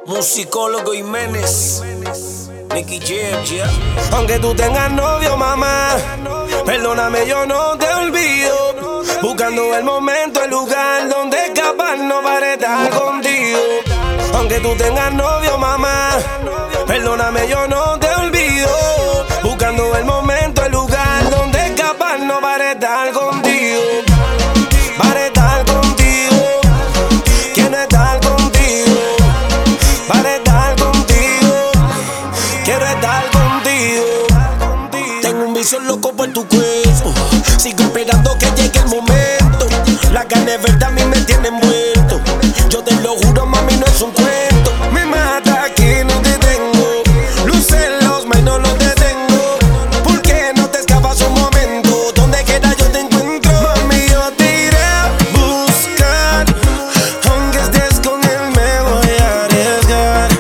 Musicólogo Jiménez, Nicky Jam, yeah. Aunque tú tengas novio, mamá, perdóname, yo no te olvido. Buscando el momento, el lugar donde escaparnos para estar contigo. Aunque tú tengas novio, mamá, perdóname, yo no te olvido. Buscando el momento, el lugar donde escaparnos para estar contigo. Para estar contigo. Quiero estar contigo. Para estar contigo. Quiero estar contigo. Tengo un vicio loco por tu cuerpo. Sigo esperando que llegue el momento. La carne verde a mí me tiene envuelto. Yo te lo juro, mami, no es un cuento. Me mata aquí, no te tengo. Luces los mains, no los detengo. ¿Por qué no te escapas un momento? Donde quiera yo te encuentro. Mami, yo te iré a buscar. Aunque estés con él, me voy a arriesgar.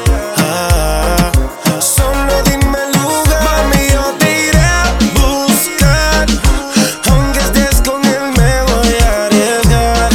Solo dime el lugar. Mami, yo te iré a buscar. Aunque estés con él, me voy a arriesgar.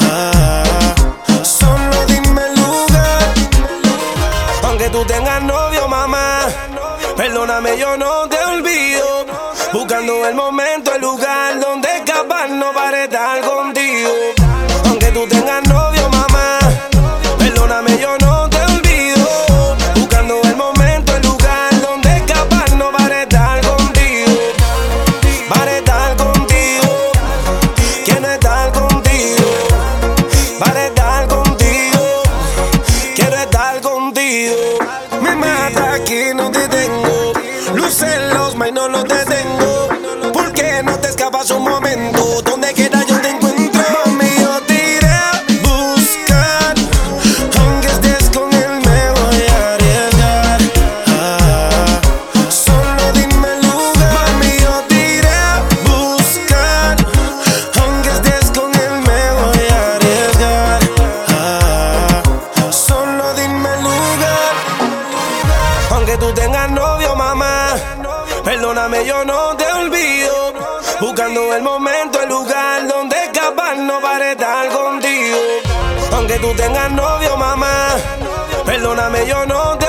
Solo dime el lugar. Aunque tú tengas novio, mamá, perdóname, yo no te olvido. Buscando el momento, el lugar donde escaparnos para estar contigo. Aunque tú tengas novio, mamá, perdóname, yo no te olvido. Buscando el momento, el lugar donde escaparnos para estar contigo. Para estar contigo. Quiero estar contigo. Para estar contigo. Quiero estar contigo. Me mata aquí, no te tengo. Luces los mains, no los detengo. ¿Por qué no te escapas un momento? Donde quiera yo te encuentro. Mami, yo te iré a buscar. Aunque estés con él, me voy a arriesgar. Solo dime el lugar. Mami, yo te iré a buscar. Aunque estés con él, me voy a arriesgar. Solo dime el lugar. Aunque tú tengas novio, mamá, perdóname, yo no te olvido. Buscando el momento, el lugar donde escaparnos para estar contigo. Aunque tú tengas novio, mamá, perdóname, yo no te